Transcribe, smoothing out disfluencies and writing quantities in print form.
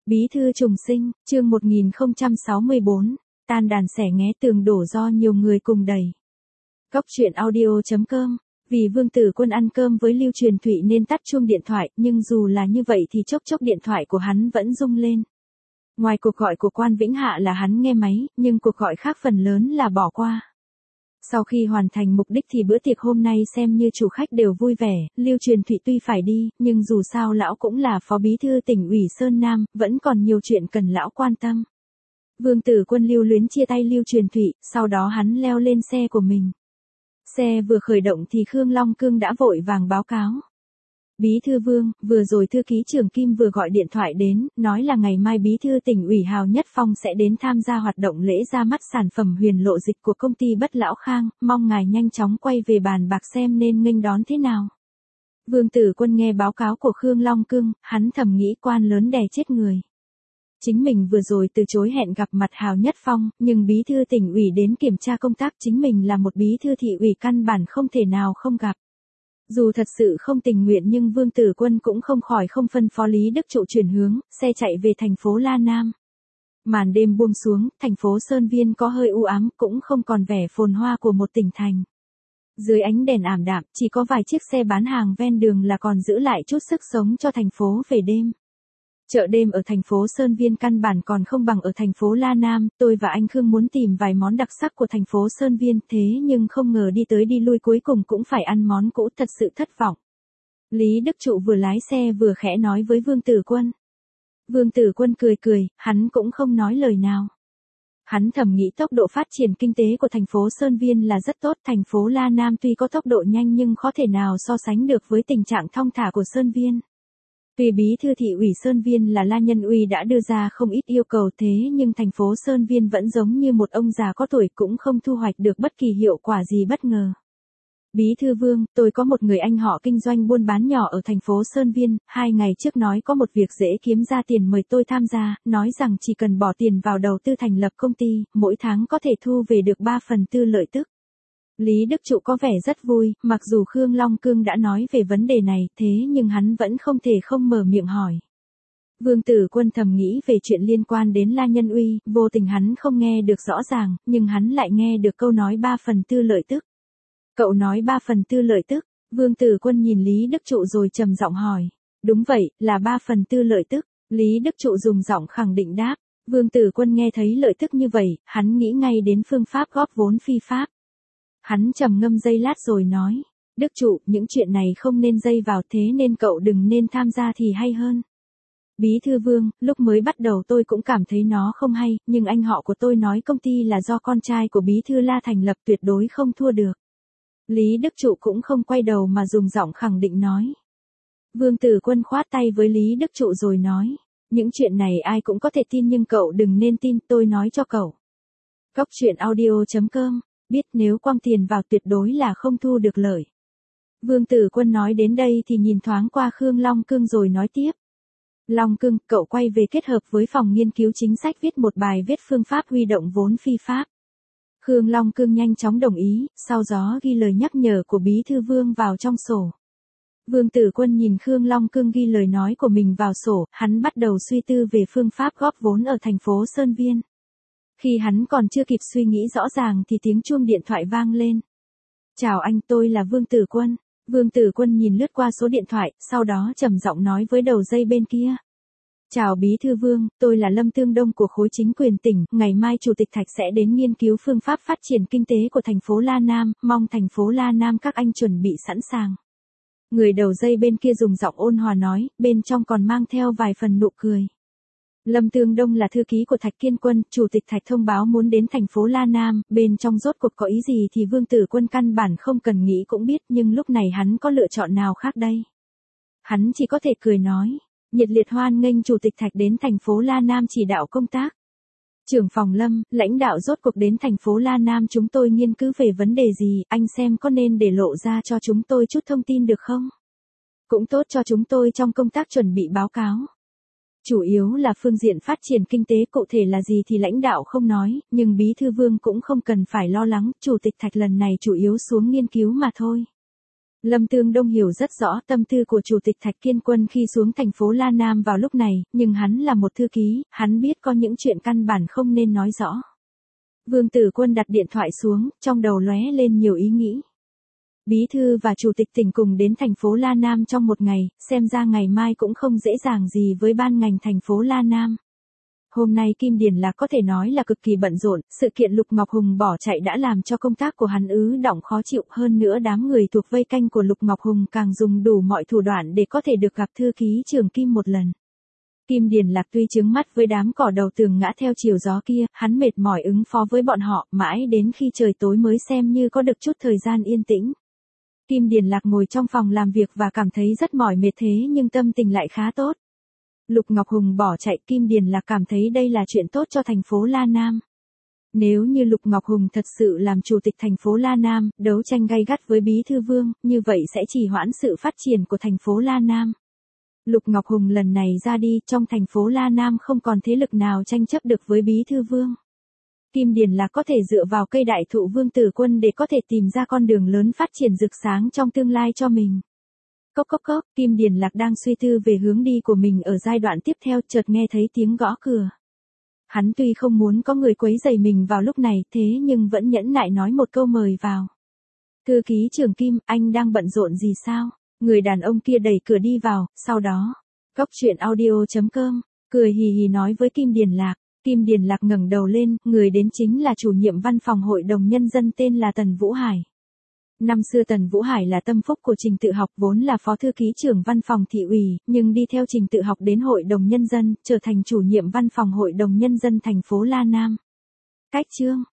Bí thư trùng sinh, chương 1064, tan đàn xẻ nghé tường đổ do nhiều người cùng đẩy. Góc truyện audio.com. Vì Vương Tử Quân ăn cơm với Lưu Truyền Thụy nên tắt chuông điện thoại, nhưng dù là như vậy thì chốc chốc điện thoại của hắn vẫn rung lên. Ngoài cuộc gọi của Quan Vĩnh Hạ là hắn nghe máy, nhưng cuộc gọi khác phần lớn là bỏ qua. Sau khi hoàn thành mục đích thì bữa tiệc hôm nay xem như chủ khách đều vui vẻ, Lưu Truyền Thụy tuy phải đi, nhưng dù sao lão cũng là phó bí thư tỉnh ủy Sơn Nam, vẫn còn nhiều chuyện cần lão quan tâm. Vương Tử Quân lưu luyến chia tay Lưu Truyền Thụy, sau đó hắn leo lên xe của mình. Xe vừa khởi động thì Khương Long Cương đã vội vàng báo cáo. Bí thư Vương, vừa rồi thư ký trưởng Kim vừa gọi điện thoại đến, nói là ngày mai bí thư tỉnh ủy Hào Nhất Phong sẽ đến tham gia hoạt động lễ ra mắt sản phẩm huyền lộ dịch của công ty Bất Lão Khang, mong ngài nhanh chóng quay về bàn bạc xem nên nghênh đón thế nào. Vương Tử Quân nghe báo cáo của Khương Long Cương, hắn thầm nghĩ quan lớn đè chết người. Chính mình vừa rồi từ chối hẹn gặp mặt Hào Nhất Phong, nhưng bí thư tỉnh ủy đến kiểm tra công tác, chính mình là một bí thư thị ủy căn bản không thể nào không gặp. Dù thật sự không tình nguyện nhưng Vương Tử Quân cũng không khỏi không phân phó Lý Đức Trụ chuyển hướng, xe chạy về thành phố La Nam. Màn đêm buông xuống, thành phố Sơn Viên có hơi u ám, cũng không còn vẻ phồn hoa của một tỉnh thành. Dưới ánh đèn ảm đạm, chỉ có vài chiếc xe bán hàng ven đường là còn giữ lại chút sức sống cho thành phố về đêm. Chợ đêm ở thành phố Sơn Viên căn bản còn không bằng ở thành phố La Nam, tôi và anh Khương muốn tìm vài món đặc sắc của thành phố Sơn Viên, thế nhưng không ngờ đi tới đi lui cuối cùng cũng phải ăn món cũ, thật sự thất vọng. Lý Đức Trụ vừa lái xe vừa khẽ nói với Vương Tử Quân. Vương Tử Quân cười cười, hắn cũng không nói lời nào. Hắn thầm nghĩ tốc độ phát triển kinh tế của thành phố Sơn Viên là rất tốt, thành phố La Nam tuy có tốc độ nhanh nhưng khó thể nào so sánh được với tình trạng thong thả của Sơn Viên. Tuy bí thư thị ủy Sơn Viên là La Nhân Uy đã đưa ra không ít yêu cầu thế nhưng thành phố Sơn Viên vẫn giống như một ông già có tuổi cũng không thu hoạch được bất kỳ hiệu quả gì bất ngờ. Bí thư Vương, tôi có một người anh họ kinh doanh buôn bán nhỏ ở thành phố Sơn Viên, 2 ngày trước nói có một việc dễ kiếm ra tiền mời tôi tham gia, nói rằng chỉ cần bỏ tiền vào đầu tư thành lập công ty, mỗi tháng có thể thu về được 3/4 lợi tức. Lý Đức Trụ có vẻ rất vui, mặc dù Khương Long Cương đã nói về vấn đề này, thế nhưng hắn vẫn không thể không mở miệng hỏi. Vương Tử Quân thầm nghĩ về chuyện liên quan đến La Nhân Uy, vô tình hắn không nghe được rõ ràng, nhưng hắn lại nghe được câu nói 3/4 lợi tức. Cậu nói 3/4 lợi tức, Vương Tử Quân nhìn Lý Đức Trụ rồi trầm giọng hỏi. Đúng vậy, là 3/4 lợi tức, Lý Đức Trụ dùng giọng khẳng định đáp. Vương Tử Quân nghe thấy lợi tức như vậy, hắn nghĩ ngay đến phương pháp góp vốn phi pháp. Hắn trầm ngâm giây lát rồi nói, Đức Trụ, những chuyện này không nên dây vào thế nên cậu đừng nên tham gia thì hay hơn. Bí thư Vương, lúc mới bắt đầu tôi cũng cảm thấy nó không hay, nhưng anh họ của tôi nói công ty là do con trai của bí thư La thành lập tuyệt đối không thua được. Lý Đức Trụ cũng không quay đầu mà dùng giọng khẳng định nói. Vương Tử Quân khoát tay với Lý Đức Trụ rồi nói, những chuyện này ai cũng có thể tin nhưng cậu đừng nên tin, tôi nói cho cậu. Góc truyện audio.com. Biết nếu quăng tiền vào tuyệt đối là không thu được lợi. Vương Tử Quân nói đến đây thì nhìn thoáng qua Khương Long Cương rồi nói tiếp. Long Cương, cậu quay về kết hợp với phòng nghiên cứu chính sách viết một bài viết phương pháp huy động vốn phi pháp. Khương Long Cương nhanh chóng đồng ý, sau đó ghi lời nhắc nhở của Bí thư Vương vào trong sổ. Vương Tử Quân nhìn Khương Long Cương ghi lời nói của mình vào sổ, hắn bắt đầu suy tư về phương pháp góp vốn ở thành phố Sơn Viên. Khi hắn còn chưa kịp suy nghĩ rõ ràng thì tiếng chuông điện thoại vang lên. Chào anh, tôi là Vương Tử Quân. Vương Tử Quân nhìn lướt qua số điện thoại, sau đó trầm giọng nói với đầu dây bên kia. Chào Bí thư Vương, tôi là Lâm Tương Đông của khối chính quyền tỉnh, ngày mai Chủ tịch Thạch sẽ đến nghiên cứu phương pháp phát triển kinh tế của thành phố La Nam, mong thành phố La Nam các anh chuẩn bị sẵn sàng. Người đầu dây bên kia dùng giọng ôn hòa nói, bên trong còn mang theo vài phần nụ cười. Lâm Tương Đông là thư ký của Thạch Kiên Quân, Chủ tịch Thạch thông báo muốn đến thành phố La Nam, bên trong rốt cuộc có ý gì thì Vương Tử Quân căn bản không cần nghĩ cũng biết, nhưng lúc này hắn có lựa chọn nào khác đây? Hắn chỉ có thể cười nói, nhiệt liệt hoan nghênh Chủ tịch Thạch đến thành phố La Nam chỉ đạo công tác. Trưởng phòng Lâm, lãnh đạo rốt cuộc đến thành phố La Nam chúng tôi nghiên cứu về vấn đề gì, anh xem có nên để lộ ra cho chúng tôi chút thông tin được không? Cũng tốt cho chúng tôi trong công tác chuẩn bị báo cáo. Chủ yếu là phương diện phát triển kinh tế, cụ thể là gì thì lãnh đạo không nói, nhưng Bí thư Vương cũng không cần phải lo lắng, Chủ tịch Thạch lần này chủ yếu xuống nghiên cứu mà thôi. Lâm Tương Đông hiểu rất rõ tâm tư của Chủ tịch Thạch Kiên Quân khi xuống thành phố La Nam vào lúc này, nhưng hắn là một thư ký, hắn biết có những chuyện căn bản không nên nói rõ. Vương Tử Quân đặt điện thoại xuống, trong đầu lóe lên nhiều ý nghĩ. Bí thư và Chủ tịch tỉnh cùng đến thành phố La Nam trong một ngày, xem ra ngày mai cũng không dễ dàng gì với ban ngành thành phố La Nam. Hôm nay Kim Điền Lạc có thể nói là cực kỳ bận rộn, sự kiện Lục Ngọc Hùng bỏ chạy đã làm cho công tác của hắn ứ đọng khó chịu, hơn nữa đám người thuộc vây canh của Lục Ngọc Hùng càng dùng đủ mọi thủ đoạn để có thể được gặp thư ký trưởng Kim một lần. Kim Điền Lạc tuy trướng mắt với đám cỏ đầu tường ngã theo chiều gió kia, hắn mệt mỏi ứng phó với bọn họ, mãi đến khi trời tối mới xem như có được chút thời gian yên tĩnh. Kim Điền Lạc ngồi trong phòng làm việc và cảm thấy rất mỏi mệt thế nhưng tâm tình lại khá tốt. Lục Ngọc Hùng bỏ chạy, Kim Điền Lạc cảm thấy đây là chuyện tốt cho thành phố La Nam. Nếu như Lục Ngọc Hùng thật sự làm chủ tịch thành phố La Nam, đấu tranh gay gắt với Bí thư Vương, như vậy sẽ trì hoãn sự phát triển của thành phố La Nam. Lục Ngọc Hùng lần này ra đi, trong thành phố La Nam không còn thế lực nào tranh chấp được với Bí thư Vương. Kim Điền Lạc có thể dựa vào cây đại thụ Vương Tử Quân để có thể tìm ra con đường lớn phát triển rực sáng trong tương lai cho mình. Cốc cốc cốc, Kim Điền Lạc đang suy tư về hướng đi của mình ở giai đoạn tiếp theo, chợt nghe thấy tiếng gõ cửa. Hắn tuy không muốn có người quấy rầy mình vào lúc này, thế nhưng vẫn nhẫn nại nói một câu mời vào. Thư ký trưởng Kim, anh đang bận rộn gì sao? Người đàn ông kia đẩy cửa đi vào, sau đó, Cốc truyện audio.com, cười hì hì nói với Kim Điền Lạc. Kim Điền Lạc ngẩng đầu lên, người đến chính là chủ nhiệm văn phòng Hội đồng Nhân dân tên là Tần Vũ Hải. Năm xưa Tần Vũ Hải là tâm phúc của Trình Tự Học, vốn là phó thư ký trưởng văn phòng thị ủy, nhưng đi theo Trình Tự Học đến Hội đồng Nhân dân, trở thành chủ nhiệm văn phòng Hội đồng Nhân dân thành phố La Nam. Cách chương